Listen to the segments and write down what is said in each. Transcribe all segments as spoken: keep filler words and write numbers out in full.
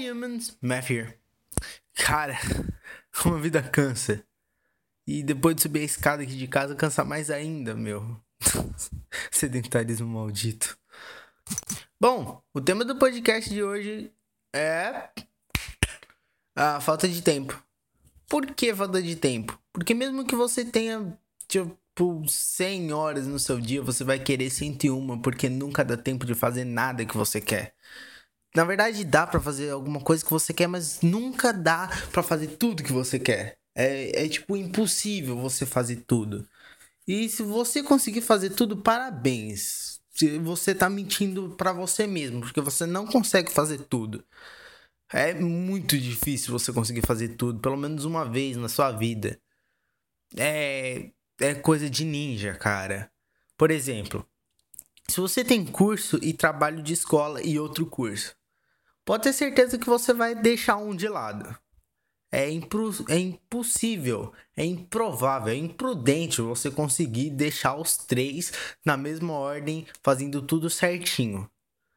Hi humans, Math here. Cara, uma vida cansa. E depois de subir a escada aqui de casa, cansa mais ainda, meu. Sedentarismo maldito. Bom, o tema do podcast de hoje é a falta de tempo. Por que falta de tempo? Porque mesmo que você tenha, tipo, cem horas no seu dia, você vai querer cento e uma, porque nunca dá tempo de fazer nada que você quer. Na verdade, dá pra fazer alguma coisa que você quer, mas nunca dá pra fazer tudo que você quer. É, é tipo impossível você fazer tudo. E se você conseguir fazer tudo, parabéns. Se você tá mentindo pra você mesmo, porque você não consegue fazer tudo. É muito difícil você conseguir fazer tudo, pelo menos uma vez na sua vida. É, é coisa de ninja, cara. Por exemplo, se você tem curso e trabalho de escola e outro curso, pode ter certeza que você vai deixar um de lado. É, impru- é impossível, é improvável, é imprudente você conseguir deixar os três na mesma ordem, fazendo tudo certinho.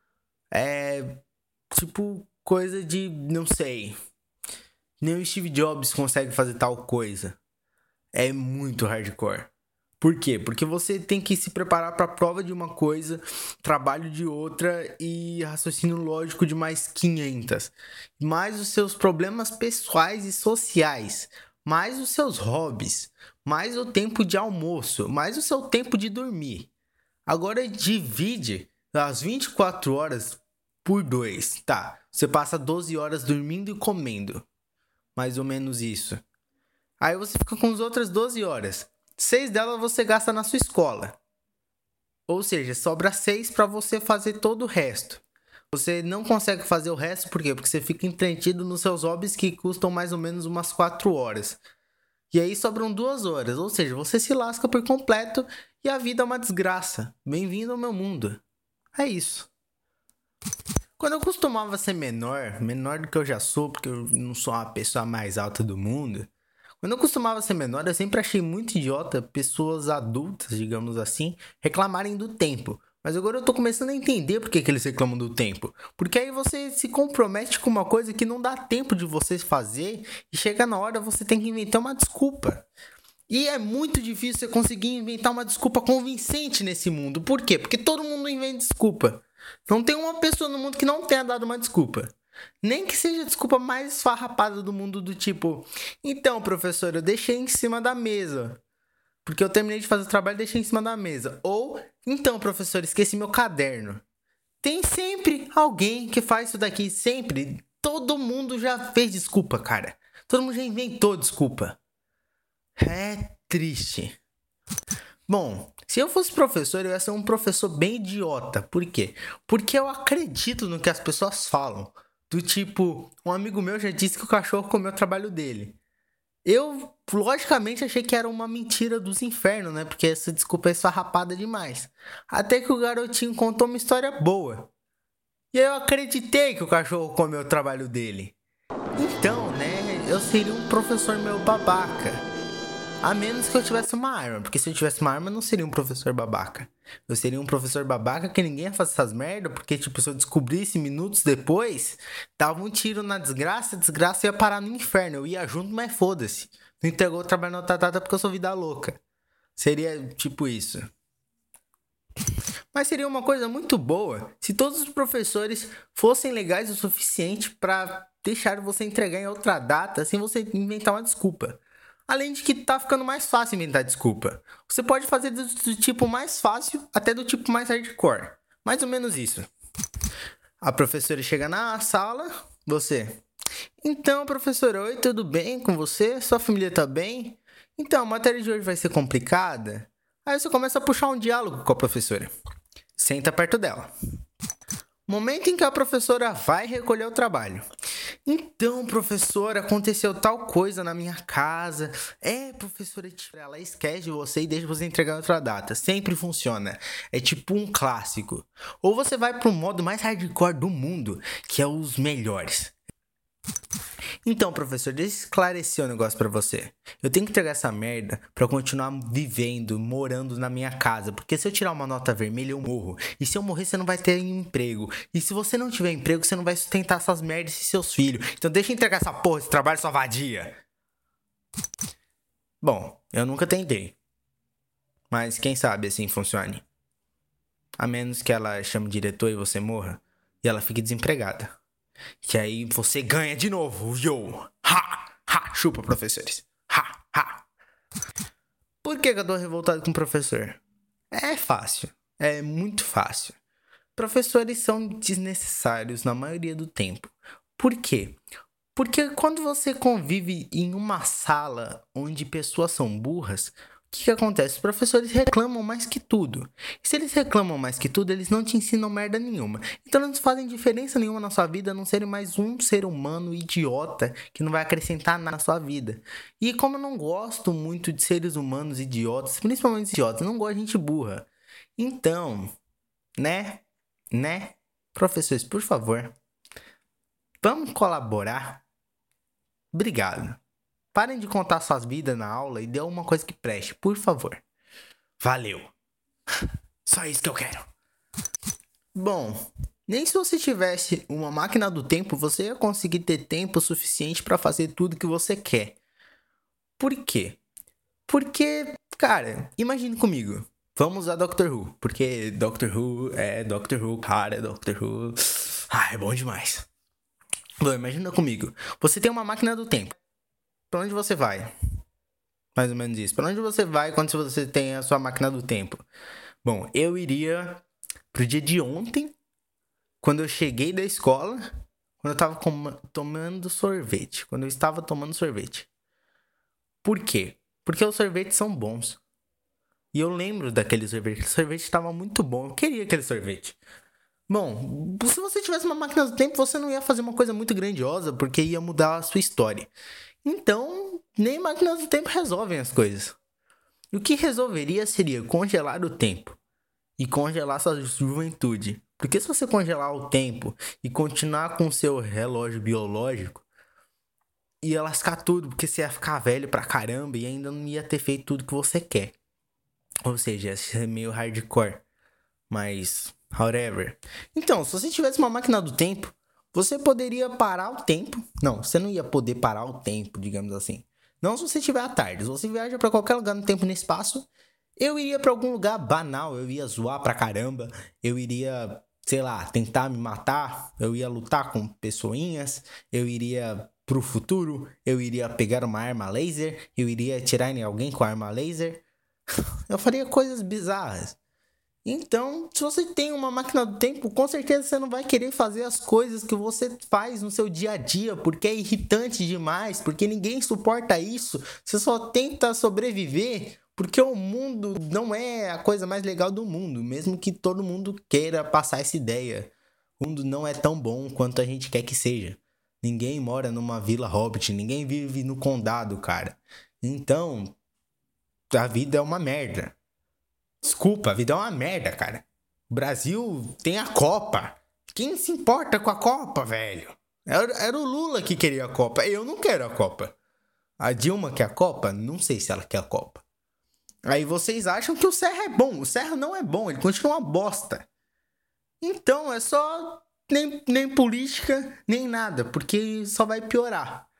É tipo coisa de, não sei, nem o Steve Jobs consegue fazer tal coisa. É muito hardcore. Por quê? Porque você tem que se preparar para a prova de uma coisa, trabalho de outra e raciocínio lógico de mais quinhentas. Mais os seus problemas pessoais e sociais, mais os seus hobbies, mais o tempo de almoço, mais o seu tempo de dormir. Agora divide as vinte e quatro horas por dois. Tá, você passa doze horas dormindo e comendo. Mais ou menos isso. Aí você fica com as outras doze horas. Seis delas você gasta na sua escola. Ou seja, sobra seis para você fazer todo o resto. Você não consegue fazer o resto por quê? Porque você fica entretido nos seus hobbies que custam mais ou menos umas quatro horas. E aí sobram duas horas. Ou seja, você se lasca por completo e a vida é uma desgraça. Bem-vindo ao meu mundo. É isso. Quando eu costumava ser menor, menor do que eu já sou, porque eu não sou a pessoa mais alta do mundo. Quando eu costumava ser menor, eu sempre achei muito idiota pessoas adultas, digamos assim, reclamarem do tempo. Mas agora eu tô começando a entender por que, que eles reclamam do tempo. Porque aí você se compromete com uma coisa que não dá tempo de você fazer e chega na hora você tem que inventar uma desculpa. E é muito difícil você conseguir inventar uma desculpa convincente nesse mundo. Por quê? Porque todo mundo inventa desculpa. Não tem uma pessoa no mundo que não tenha dado uma desculpa. Nem que seja a desculpa mais esfarrapada do mundo, do tipo: então, professor, eu deixei em cima da mesa. Porque eu terminei de fazer o trabalho e deixei em cima da mesa. Ou, então, professor, esqueci meu caderno. Tem sempre alguém que faz isso daqui. Sempre. Todo mundo já fez desculpa, cara. Todo mundo já inventou desculpa. É triste. Bom, se eu fosse professor, eu ia ser um professor bem idiota. Por quê? Porque eu acredito no que as pessoas falam. Do tipo, um amigo meu já disse que o cachorro comeu o trabalho dele. Eu, logicamente, achei que era uma mentira dos infernos, né? Porque essa desculpa é esfarrapada demais. Até que o garotinho contou uma história boa. E aí eu acreditei que o cachorro comeu o trabalho dele. Então, né, eu seria um professor meio babaca. A menos que eu tivesse uma arma, porque se eu tivesse uma arma, eu não seria um professor babaca. Eu seria um professor babaca que ninguém ia fazer essas merda, porque, tipo, se eu descobrisse minutos depois, dava um tiro na desgraça, a desgraça ia parar no inferno. Eu ia junto, mas foda-se. Não entregou o trabalho na outra data porque eu sou vida louca. Seria tipo isso. Mas seria uma coisa muito boa se todos os professores fossem legais o suficiente pra deixar você entregar em outra data sem você inventar uma desculpa. Além de que tá ficando mais fácil inventar desculpa. Você pode fazer do, do tipo mais fácil até do tipo mais hardcore. Mais ou menos isso. A professora chega na sala, você... Então, professora, oi, tudo bem com você? Sua família tá bem? Então, a matéria de hoje vai ser complicada? Aí você começa a puxar um diálogo com a professora. Senta perto dela. Momento em que a professora vai recolher o trabalho. Então, professora, aconteceu tal coisa na minha casa. É, professora, ela esquece de você e deixa você entregar em outra data. Sempre funciona. É tipo um clássico. Ou você vai pro modo mais hardcore do mundo, que é os melhores. Então, professor, deixa eu esclarecer um negócio pra você. Eu tenho que entregar essa merda pra eu continuar vivendo, morando na minha casa. Porque se eu tirar uma nota vermelha, eu morro. E se eu morrer, você não vai ter emprego. E se você não tiver emprego, você não vai sustentar essas merdas e seus filhos. Então deixa eu entregar essa porra, esse trabalho, sua vadia. Bom, eu nunca tentei. Mas quem sabe assim funcione. A menos que ela chame o diretor e você morra. E ela fique desempregada. Que aí você ganha de novo. Yo! Ha! Ha! Chupa, professores. Ha! Ha! Por que, que eu tô revoltado com o professor? É fácil. É muito fácil. Professores são desnecessários na maioria do tempo. Por quê? Porque quando você convive em uma sala onde pessoas são burras, o que, que acontece? Os professores reclamam mais que tudo. E se eles reclamam mais que tudo, eles não te ensinam merda nenhuma. Então eles não fazem diferença nenhuma na sua vida, a não serem mais um ser humano idiota que não vai acrescentar nada na sua vida. E como eu não gosto muito de seres humanos idiotas, principalmente idiotas, eu não gosto de gente burra. Então, né? Né? Professores, por favor, vamos colaborar? Obrigado. Parem de contar suas vidas na aula e dê uma coisa que preste, por favor. Valeu. Só isso que eu quero. Bom, nem se você tivesse uma máquina do tempo, você ia conseguir ter tempo suficiente pra fazer tudo que você quer. Por quê? Porque, cara, imagine comigo. Vamos usar Doctor Who, porque Doctor Who é Doctor Who, cara, é Doctor Who. Ah, é bom demais. Bom, imagina comigo. Você tem uma máquina do tempo. Pra onde você vai? Mais ou menos isso. Pra onde você vai quando você tem a sua máquina do tempo? Bom, eu iria pro dia de ontem, quando eu cheguei da escola, quando eu tava com- tomando sorvete. Quando eu estava tomando sorvete. Por quê? Porque os sorvetes são bons. E eu lembro daquele sorvete. Aquele sorvete estava muito bom. Eu queria aquele sorvete. Bom, se você tivesse uma máquina do tempo, você não ia fazer uma coisa muito grandiosa, porque ia mudar a sua história. Então, nem máquinas do tempo resolvem as coisas. O que resolveria seria congelar o tempo e congelar sua juventude. Porque se você congelar o tempo e continuar com o seu relógio biológico, ia lascar tudo, porque você ia ficar velho pra caramba e ainda não ia ter feito tudo que você quer. Ou seja, ia ser meio hardcore. Mas, however. Então, se você tivesse uma máquina do tempo, você poderia parar o tempo. Não, você não ia poder parar o tempo, digamos assim. Não se você tiver à tarde. Se você viaja pra qualquer lugar no tempo e no espaço, eu iria pra algum lugar banal. Eu ia zoar pra caramba. Eu iria, sei lá, tentar me matar. Eu ia lutar com pessoinhas. Eu iria pro futuro. Eu iria pegar uma arma laser. Eu iria atirar em alguém com a arma laser. Eu faria coisas bizarras. Então, se você tem uma máquina do tempo, com certeza você não vai querer fazer as coisas que você faz no seu dia a dia, porque é irritante demais, porque ninguém suporta isso. Você só tenta sobreviver, porque o mundo não é a coisa mais legal do mundo, mesmo que todo mundo queira passar essa ideia. O mundo não é tão bom quanto a gente quer que seja. Ninguém mora numa vila hobbit, ninguém vive no condado, cara. Então, a vida é uma merda. Desculpa, a vida é uma merda, cara. O Brasil tem a Copa. Quem se importa com a Copa, velho? Era, era o Lula que queria a Copa. Eu não quero a Copa. A Dilma quer a Copa? Não sei se ela quer a Copa. Aí vocês acham que o Serra é bom. O Serra não é bom, ele continua uma bosta. Então é só nem, nem política, nem nada, porque só vai piorar.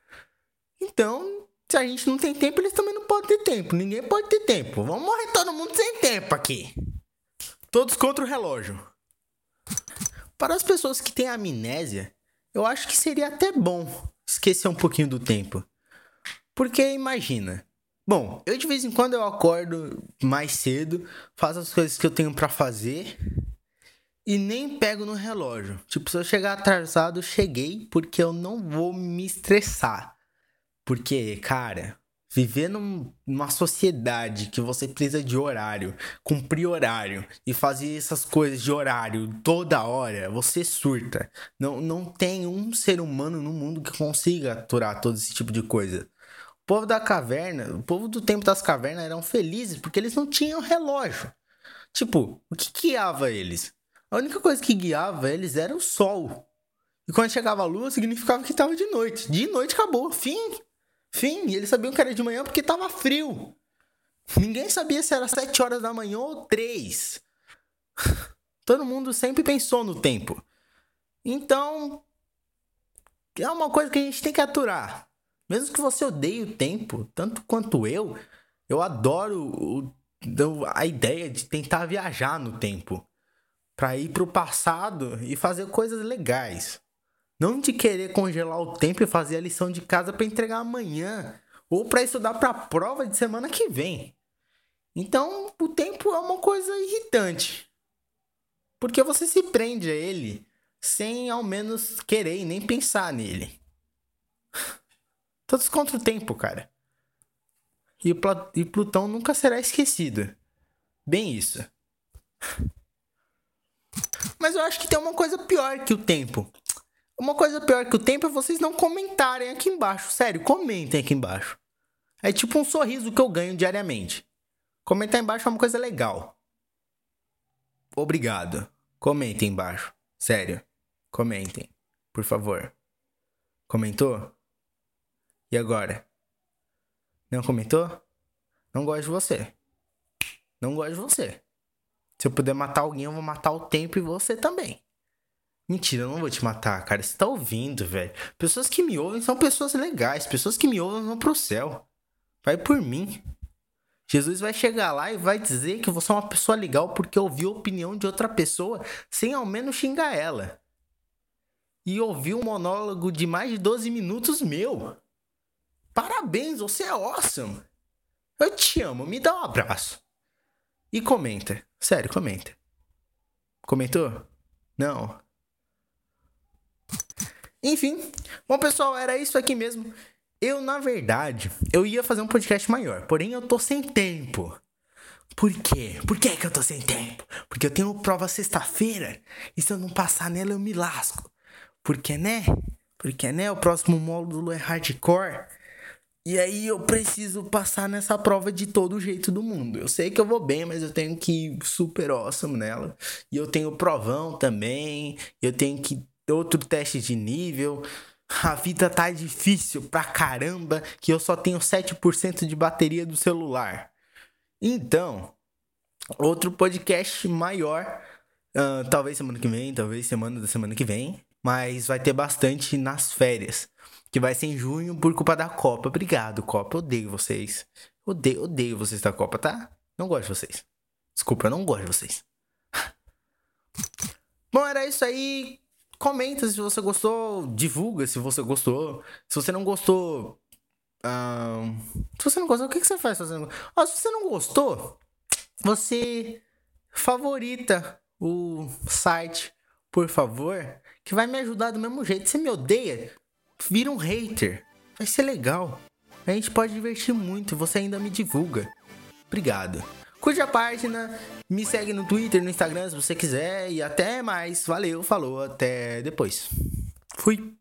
Então, se a gente não tem tempo, eles também não podem ter tempo. Ninguém pode ter tempo. Vamos morrer todo mundo sem tempo aqui. Todos contra o relógio. Para as pessoas que têm amnésia, eu acho que seria até bom esquecer um pouquinho do tempo. Porque imagina. Bom, eu de vez em quando eu acordo mais cedo, faço as coisas que eu tenho pra fazer e nem pego no relógio. Tipo, se eu chegar atrasado, cheguei, porque eu não vou me estressar. Porque, cara, viver num, numa sociedade que você precisa de horário, cumprir horário e fazer essas coisas de horário toda hora, você surta. Não, não tem um ser humano no mundo que consiga aturar todo esse tipo de coisa. O povo da caverna, o povo do tempo das cavernas eram felizes porque eles não tinham relógio. Tipo, o que guiava eles? A única coisa que guiava eles era o sol. E quando chegava a lua, significava que tava de noite. De noite acabou, fim. Fim. E eles sabiam que era de manhã porque tava frio. Ninguém sabia se era sete horas da manhã ou três. Todo mundo sempre pensou no tempo. Então, é uma coisa que a gente tem que aturar. Mesmo que você odeie o tempo, tanto quanto eu, eu adoro o, a ideia de tentar viajar no tempo. Pra ir pro passado e fazer coisas legais. Não de querer congelar o tempo e fazer a lição de casa pra entregar amanhã. Ou pra estudar pra prova de semana que vem. Então, o tempo é uma coisa irritante. Porque você se prende a ele sem ao menos querer e nem pensar nele. Todos contra o tempo, cara. E, Pla- e Plutão nunca será esquecido. Bem isso. Mas eu acho que tem uma coisa pior que o tempo. Uma coisa pior que o tempo é vocês não comentarem aqui embaixo. Sério, comentem aqui embaixo. É tipo um sorriso que eu ganho diariamente. Comentar embaixo é uma coisa legal. Obrigado. Comentem embaixo. Sério. Comentem. Por favor. Comentou? E agora? Não comentou? Não gosto de você. Não gosto de você. Se eu puder matar alguém, eu vou matar o tempo e você também. Mentira, eu não vou te matar, cara. Você tá ouvindo, velho. Pessoas que me ouvem são pessoas legais. Pessoas que me ouvem vão pro céu. Vai por mim. Jesus vai chegar lá e vai dizer que você é uma pessoa legal porque ouviu a opinião de outra pessoa sem ao menos xingar ela. E ouviu um monólogo de mais de doze minutos meu. Parabéns, você é awesome. Eu te amo, me dá um abraço. E comenta. Sério, comenta. Comentou? Não. Enfim. Bom, pessoal, era isso aqui mesmo. Eu, na verdade, eu ia fazer um podcast maior. Porém, eu tô sem tempo. Por quê? Por que que eu tô sem tempo? Porque eu tenho prova sexta-feira. E se eu não passar nela, eu me lasco. Porque, né? Porque, né? O próximo módulo é hardcore. E aí eu preciso passar nessa prova de todo jeito do mundo. Eu sei que eu vou bem, mas eu tenho que ir super awesome nela. E eu tenho provão também. Eu tenho que outro teste de nível. A vida tá difícil pra caramba, que eu só tenho sete por cento de bateria do celular. Então, outro podcast maior, uh, talvez semana que vem, talvez semana da semana que vem, mas vai ter bastante nas férias, que vai ser em junho por culpa da Copa. Obrigado, Copa, eu odeio vocês. Odeio, odeio vocês da Copa, tá? Não gosto de vocês. Desculpa, eu não gosto de vocês. Bom, era isso aí. Comenta se você gostou, divulga se você gostou. Se você não gostou, ahn, se você não gostou, o que, que você faz fazendo? Ó, se você não gostou, você favorita o site, por favor, que vai me ajudar do mesmo jeito. Se você me odeia, vira um hater. Vai ser legal. A gente pode divertir muito. Você ainda me divulga. Obrigado. Curte a página, me segue no Twitter, no Instagram se você quiser. E até mais. Valeu, falou, até depois. Fui.